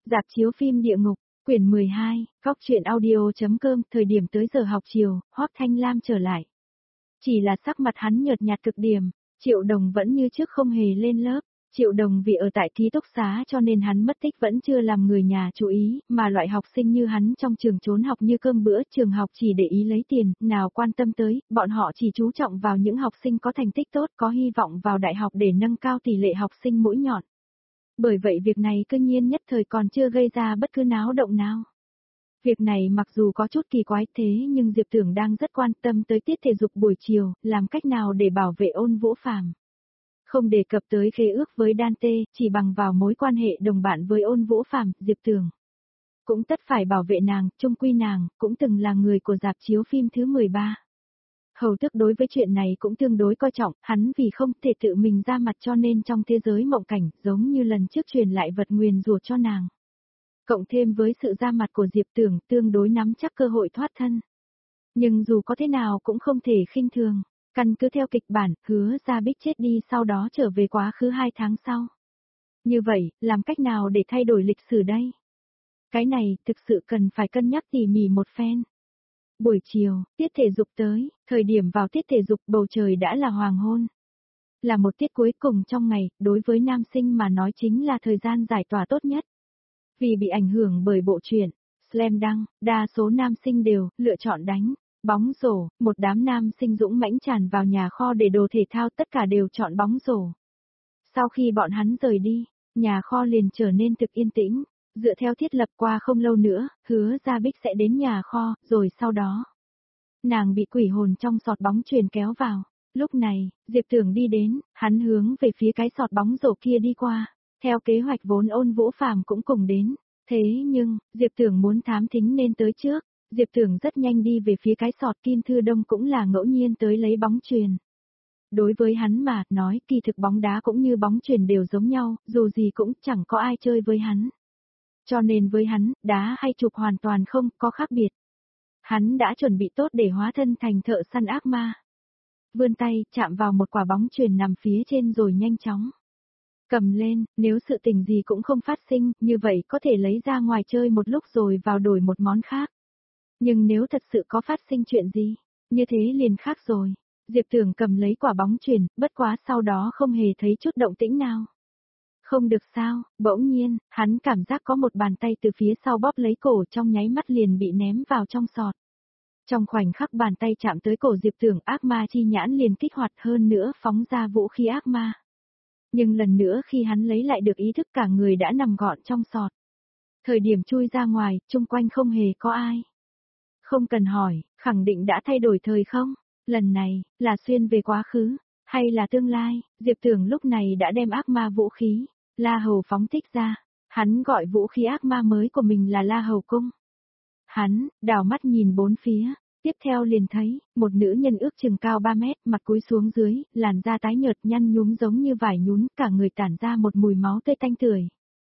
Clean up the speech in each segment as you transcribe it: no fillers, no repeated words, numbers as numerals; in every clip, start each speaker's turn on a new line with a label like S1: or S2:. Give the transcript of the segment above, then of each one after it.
S1: Rạp chiếu phim Địa Ngục, quyển 12, Cóc truyện audio.com, thời điểm tới giờ học chiều, Hoắc Thanh Lam trở lại. Chỉ là sắc mặt hắn nhợt nhạt cực điểm, Triệu Đồng vẫn như trước không hề lên lớp. Triệu Đồng vì ở tại ký túc xá cho nên hắn mất tích vẫn chưa làm người nhà chú ý, mà loại học sinh như hắn trong trường trốn học như cơm bữa, trường học chỉ để ý lấy tiền, nào quan tâm tới, bọn họ chỉ chú trọng vào những học sinh có thành tích tốt, có hy vọng vào đại học để nâng cao tỷ lệ học sinh mũi nhọn. Bởi vậy việc này cương nhiên nhất thời còn chưa gây ra bất cứ náo động nào. Việc này mặc dù có chút kỳ quái thế nhưng Diệp Tưởng đang rất quan tâm tới tiết thể dục buổi chiều, làm cách nào để bảo vệ Ôn Vũ Phàm. Không đề cập tới khế ước với Dante, chỉ bằng vào mối quan hệ đồng bạn với Ôn Vũ Phàm, Diệp Tưởng cũng tất phải bảo vệ nàng, chung quy nàng cũng từng là người của rạp chiếu phim thứ 13. Hầu Tước đối với chuyện này cũng tương đối coi trọng, hắn vì không thể tự mình ra mặt cho nên trong thế giới mộng cảnh, giống như lần trước truyền lại vật nguyền rủa cho nàng. Cộng thêm với sự ra mặt của Diệp Tưởng tương đối nắm chắc cơ hội thoát thân. Nhưng dù có thế nào cũng không thể khinh thường, căn cứ theo kịch bản, Hứa Gia Bích chết đi sau đó trở về quá khứ 2 tháng sau. Như vậy, làm cách nào để thay đổi lịch sử đây? Cái này thực sự cần phải cân nhắc tỉ mỉ một phen. Buổi chiều, tiết thể dục tới, thời điểm vào tiết thể dục bầu trời đã là hoàng hôn. Là một tiết cuối cùng trong ngày, đối với nam sinh mà nói chính là thời gian giải tỏa tốt nhất. Vì bị ảnh hưởng bởi bộ truyện Slam Dunk, đa số nam sinh đều lựa chọn đánh bóng rổ, một đám nam sinh dũng mãnh tràn vào nhà kho để đồ thể thao, tất cả đều chọn bóng rổ. Sau khi bọn hắn rời đi, nhà kho liền trở nên thực yên tĩnh, dựa theo thiết lập qua không lâu nữa, Hứa Gia Bích sẽ đến nhà kho, rồi sau đó nàng bị quỷ hồn trong sọt bóng chuyền kéo vào. Lúc này, Diệp Tưởng đi đến, hắn hướng về phía cái sọt bóng rổ kia đi qua. Theo kế hoạch vốn Ôn Vũ Phàm cũng cùng đến. Thế nhưng, Diệp Tưởng muốn thám thính nên tới trước. Diệp Tưởng rất nhanh đi về phía cái sọt, Kim Thư Đông cũng là ngẫu nhiên tới lấy bóng chuyền. Đối với hắn mà nói, kỳ thực bóng đá cũng như bóng chuyền đều giống nhau, dù gì cũng chẳng có ai chơi với hắn. Cho nên với hắn, đá hay chụp hoàn toàn không có khác biệt. Hắn đã chuẩn bị tốt để hóa thân thành thợ săn ác ma. Vươn tay, chạm vào một quả bóng chuyền nằm phía trên rồi nhanh chóng cầm lên, nếu sự tình gì cũng không phát sinh, như vậy có thể lấy ra ngoài chơi một lúc rồi vào đổi một món khác. Nhưng nếu thật sự có phát sinh chuyện gì, như thế liền khác rồi. Diệp Tưởng cầm lấy quả bóng chuyền, bất quá sau đó không hề thấy chút động tĩnh nào. Không được sao, bỗng nhiên, hắn cảm giác có một bàn tay từ phía sau bóp lấy cổ, trong nháy mắt liền bị ném vào trong sọt. Trong khoảnh khắc bàn tay chạm tới cổ Diệp Tưởng, ác ma chi nhãn liền kích hoạt, hơn nữa phóng ra vũ khí ác ma. Nhưng lần nữa khi hắn lấy lại được ý thức, cả người đã nằm gọn trong sọt. Thời điểm chui ra ngoài, chung quanh không hề có ai. Không cần hỏi, khẳng định đã thay đổi thời không? Lần này, là xuyên về quá khứ, hay là tương lai? Diệp Tưởng lúc này đã đem ác ma vũ khí, La Hầu phóng thích ra. Hắn gọi vũ khí ác ma mới của mình là La Hầu Cung. Hắn, đảo mắt nhìn bốn phía. Tiếp theo liền thấy, một nữ nhân ước chừng cao 3 mét, mặt cúi xuống dưới, làn da tái nhợt nhăn nhúm giống như vải nhún, cả người tản ra một mùi máu tươi tanh tưởi.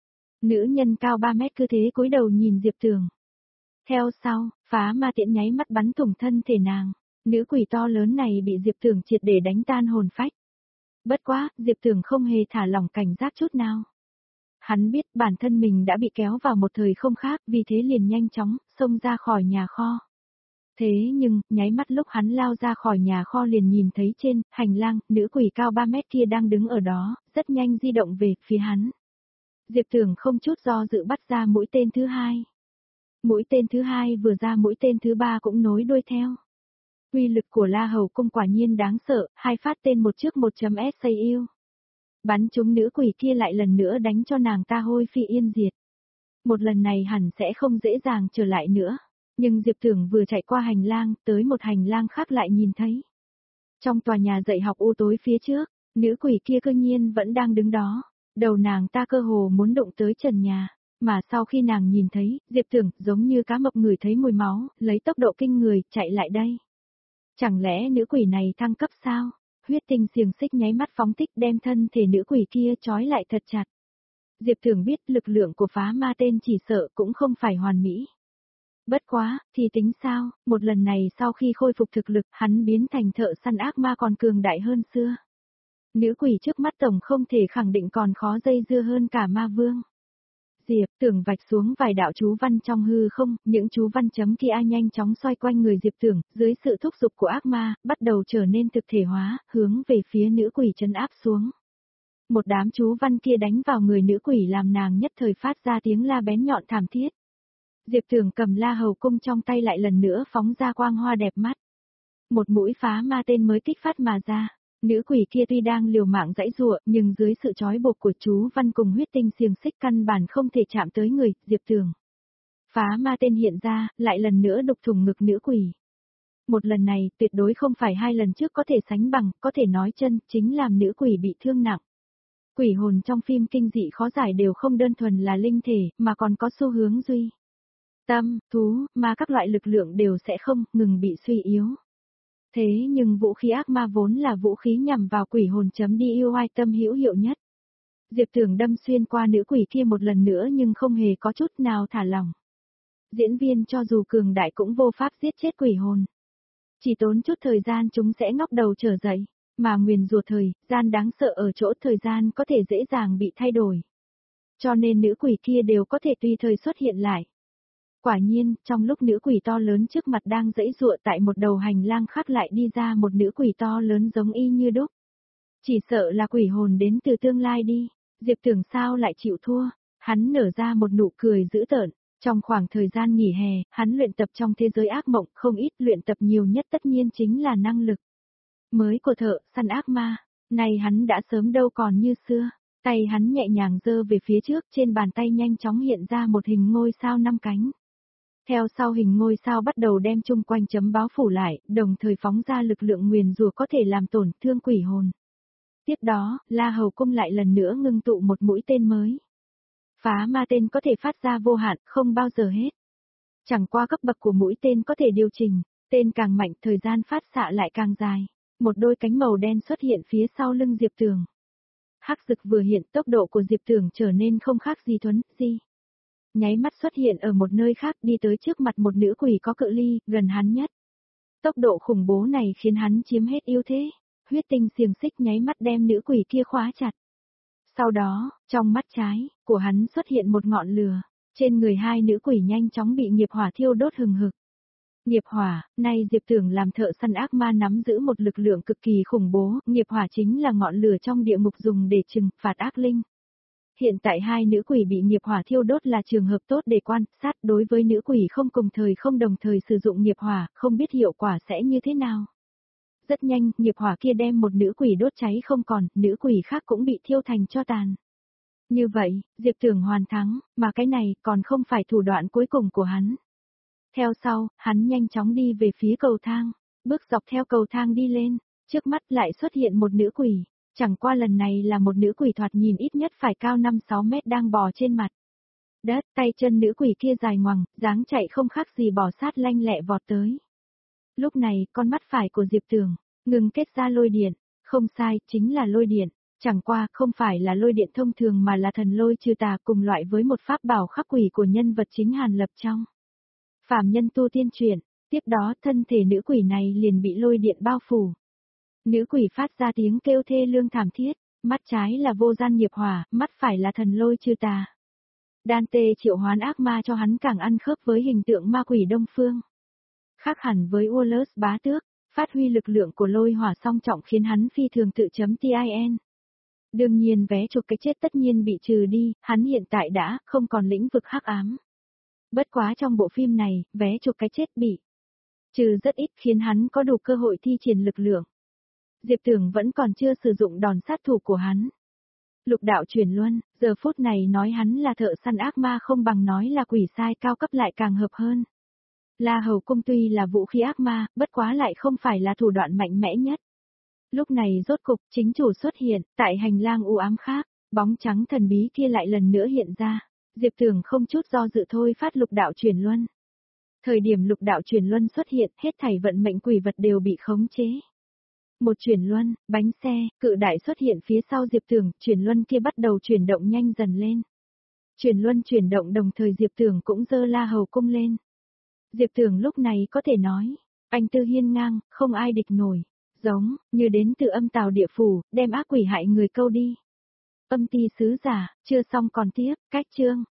S1: Nữ nhân cao 3 mét cứ thế cúi đầu nhìn Diệp Tưởng. Theo sau, phá ma tiễn nháy mắt bắn thủng thân thể nàng. Nữ quỷ to lớn này bị Diệp Tưởng triệt để đánh tan hồn phách. Bất quá, Diệp Tưởng không hề thả lỏng cảnh giác chút nào. Hắn biết bản thân mình đã bị kéo vào một thời không khác, vì thế liền nhanh chóng xông ra khỏi nhà kho. Thế nhưng, nháy mắt lúc hắn lao ra khỏi nhà kho liền nhìn thấy trên hành lang, nữ quỷ cao 3 mét kia đang đứng ở đó, rất nhanh di động về phía hắn. Diệp Tưởng không chút do dự bắt ra mũi tên thứ hai. Mũi tên thứ hai vừa ra, mũi tên thứ ba cũng nối đuôi theo. Uy lực của La Hầu Cung quả nhiên đáng sợ, hai phát tên một trước 1.SAU. Bắn trúng nữ quỷ kia, lại lần nữa đánh cho nàng ta hôi phi yên diệt. Một lần này hẳn sẽ không dễ dàng trở lại nữa. Nhưng Diệp Tưởng vừa chạy qua hành lang, tới một hành lang khác lại nhìn thấy. Trong tòa nhà dạy học u tối phía trước, nữ quỷ kia cư nhiên vẫn đang đứng đó. Đầu nàng ta cơ hồ muốn đụng tới trần nhà. Mà sau khi nàng nhìn thấy, Diệp Tưởng giống như cá mập ngửi thấy mùi máu, lấy tốc độ kinh người chạy lại đây. Chẳng lẽ nữ quỷ này thăng cấp sao? Huyết tinh xiềng xích nháy mắt phóng thích, đem thân thể nữ quỷ kia trói lại thật chặt. Diệp Tưởng biết lực lượng của phá ma tên chỉ sợ cũng không phải hoàn mỹ. Bất quá, thì tính sao, một lần này sau khi khôi phục thực lực, hắn biến thành thợ săn ác ma còn cường đại hơn xưa. Nữ quỷ trước mắt tổng không thể khẳng định còn khó dây dưa hơn cả ma vương. Diệp Tưởng vạch xuống vài đạo chú văn trong hư không, những chú văn chấm kia nhanh chóng xoay quanh người Diệp Tưởng, dưới sự thúc giục của ác ma, bắt đầu trở nên thực thể hóa, hướng về phía nữ quỷ trấn áp xuống. Một đám chú văn kia đánh vào người nữ quỷ làm nàng nhất thời phát ra tiếng la bén nhọn thảm thiết. Diệp Tưởng cầm La Hầu cung trong tay lại lần nữa phóng ra quang hoa đẹp mắt. Một mũi phá ma tên mới kích phát mà ra. Nữ quỷ kia tuy đang liều mạng giãy giụa, nhưng dưới sự trói buộc của chú văn cùng huyết tinh xiềng xích căn bản không thể chạm tới người, Diệp Tưởng. Phá ma tên hiện ra, lại lần nữa đục thủng ngực nữ quỷ. Một lần này, tuyệt đối không phải hai lần trước có thể sánh bằng, có thể nói chân, chính làm nữ quỷ bị thương nặng. Quỷ hồn trong phim kinh dị khó giải đều không đơn thuần là linh thể, mà còn có xu hướng duy. Tâm, thú, ma các loại lực lượng đều sẽ không ngừng bị suy yếu. Thế nhưng vũ khí ác ma vốn là vũ khí nhằm vào quỷ hồn chấm đi yêu ai tâm hữu hiệu nhất. Diệp Tưởng đâm xuyên qua nữ quỷ kia một lần nữa nhưng không hề có chút nào thả lỏng. Diễn viên cho dù cường đại cũng vô pháp giết chết quỷ hồn. Chỉ tốn chút thời gian chúng sẽ ngóc đầu trở dậy, mà nguyền rủa thời gian đáng sợ ở chỗ thời gian có thể dễ dàng bị thay đổi. Cho nên nữ quỷ kia đều có thể tùy thời xuất hiện lại. Quả nhiên, trong lúc nữ quỷ to lớn trước mặt đang giãy giụa tại một đầu hành lang khác lại đi ra một nữ quỷ to lớn giống y như đúc. Chỉ sợ là quỷ hồn đến từ tương lai đi, Diệp Tưởng sao lại chịu thua, hắn nở ra một nụ cười dữ tợn. Trong khoảng thời gian nghỉ hè, hắn luyện tập trong thế giới ác mộng, không ít luyện tập nhiều nhất tất nhiên chính là năng lực mới của thợ săn ác ma. Này hắn đã sớm đâu còn như xưa, tay hắn nhẹ nhàng giơ về phía trước, trên bàn tay nhanh chóng hiện ra một hình ngôi sao 5 cánh. Theo sau hình ngôi sao bắt đầu đem chung quanh chấm báo phủ lại, đồng thời phóng ra lực lượng nguyền rủa có thể làm tổn thương quỷ hồn. Tiếp đó, La Hầu cung lại lần nữa ngưng tụ một mũi tên mới. Phá ma tên có thể phát ra vô hạn, không bao giờ hết. Chẳng qua cấp bậc của mũi tên có thể điều chỉnh, tên càng mạnh thời gian phát xạ lại càng dài. Một đôi cánh màu đen xuất hiện phía sau lưng Diệp Tưởng. Hắc dực vừa hiện, tốc độ của Diệp Tưởng trở nên không khác gì thuấn di. Nháy mắt xuất hiện ở một nơi khác, đi tới trước mặt một nữ quỷ có cự ly, gần hắn nhất. Tốc độ khủng bố này khiến hắn chiếm hết ưu thế. Huyết tinh xiềng xích nháy mắt đem nữ quỷ kia khóa chặt. Sau đó, trong mắt trái của hắn xuất hiện một ngọn lửa, trên người hai nữ quỷ nhanh chóng bị nghiệp hỏa thiêu đốt hừng hực. Nghiệp hỏa, nay Diệp Tưởng làm thợ săn ác ma nắm giữ một lực lượng cực kỳ khủng bố, nghiệp hỏa chính là ngọn lửa trong địa ngục dùng để trừng phạt ác linh. Hiện tại hai nữ quỷ bị nghiệp hỏa thiêu đốt là trường hợp tốt để quan sát, đối với nữ quỷ không cùng thời không đồng thời sử dụng nghiệp hỏa, không biết hiệu quả sẽ như thế nào. Rất nhanh, nghiệp hỏa kia đem một nữ quỷ đốt cháy không còn, nữ quỷ khác cũng bị thiêu thành tro tàn. Như vậy, Diệp Tưởng hoàn thắng, mà cái này còn không phải thủ đoạn cuối cùng của hắn. Theo sau, hắn nhanh chóng đi về phía cầu thang, bước dọc theo cầu thang đi lên, trước mắt lại xuất hiện một nữ quỷ, chẳng qua lần này là một nữ quỷ thoạt nhìn ít nhất phải cao 5-6 mét đang bò trên mặt đất, tay chân nữ quỷ kia dài ngoằng, dáng chạy không khác gì bò sát lanh lẹ vọt tới. Lúc này, con mắt phải của Diệp Tưởng ngừng kết ra lôi điện, không sai, chính là lôi điện, chẳng qua không phải là lôi điện thông thường mà là thần lôi trừ tà cùng loại với một pháp bảo khắc quỷ của nhân vật chính Hàn Lập trong Phàm Nhân Tu Tiên truyện. Tiếp đó thân thể nữ quỷ này liền bị lôi điện bao phủ. Nữ quỷ phát ra tiếng kêu thê lương thảm thiết, mắt trái là vô gian nghiệp hỏa, mắt phải là thần lôi trừ tà. Dante triệu hoán ác ma cho hắn càng ăn khớp với hình tượng ma quỷ Đông Phương. Khác hẳn với Wallace bá tước, phát huy lực lượng của lôi hỏa song trọng khiến hắn phi thường tự chấm tin. Đương nhiên vé chụp cái chết tất nhiên bị trừ đi, hắn hiện tại đã không còn lĩnh vực hắc ám. Bất quá trong bộ phim này, vé chụp cái chết bị trừ rất ít khiến hắn có đủ cơ hội thi triển lực lượng. Diệp Tưởng vẫn còn chưa sử dụng đòn sát thủ của hắn. Lục đạo chuyển luân, giờ phút này nói hắn là thợ săn ác ma không bằng nói là quỷ sai cao cấp lại càng hợp hơn. La Hầu cung tuy là vũ khí ác ma, bất quá lại không phải là thủ đoạn mạnh mẽ nhất. Lúc này rốt cục chính chủ xuất hiện, tại hành lang u ám khác, bóng trắng thần bí kia lại lần nữa hiện ra. Diệp Tưởng không chút do dự thôi phát lục đạo chuyển luân. Thời điểm lục đạo chuyển luân xuất hiện, hết thảy vận mệnh quỷ vật đều bị khống chế. Một chuyển luân, bánh xe, cự đại xuất hiện phía sau Diệp Tưởng, chuyển luân kia bắt đầu chuyển động nhanh dần lên. Chuyển luân chuyển động đồng thời Diệp Tưởng cũng giơ La Hầu cung lên. Diệp Tưởng lúc này có thể nói, anh tư hiên ngang, không ai địch nổi, giống như đến từ âm tào địa phủ, đem ác quỷ hại người câu đi. Âm ti sứ giả, chưa xong còn tiếp, cách chương.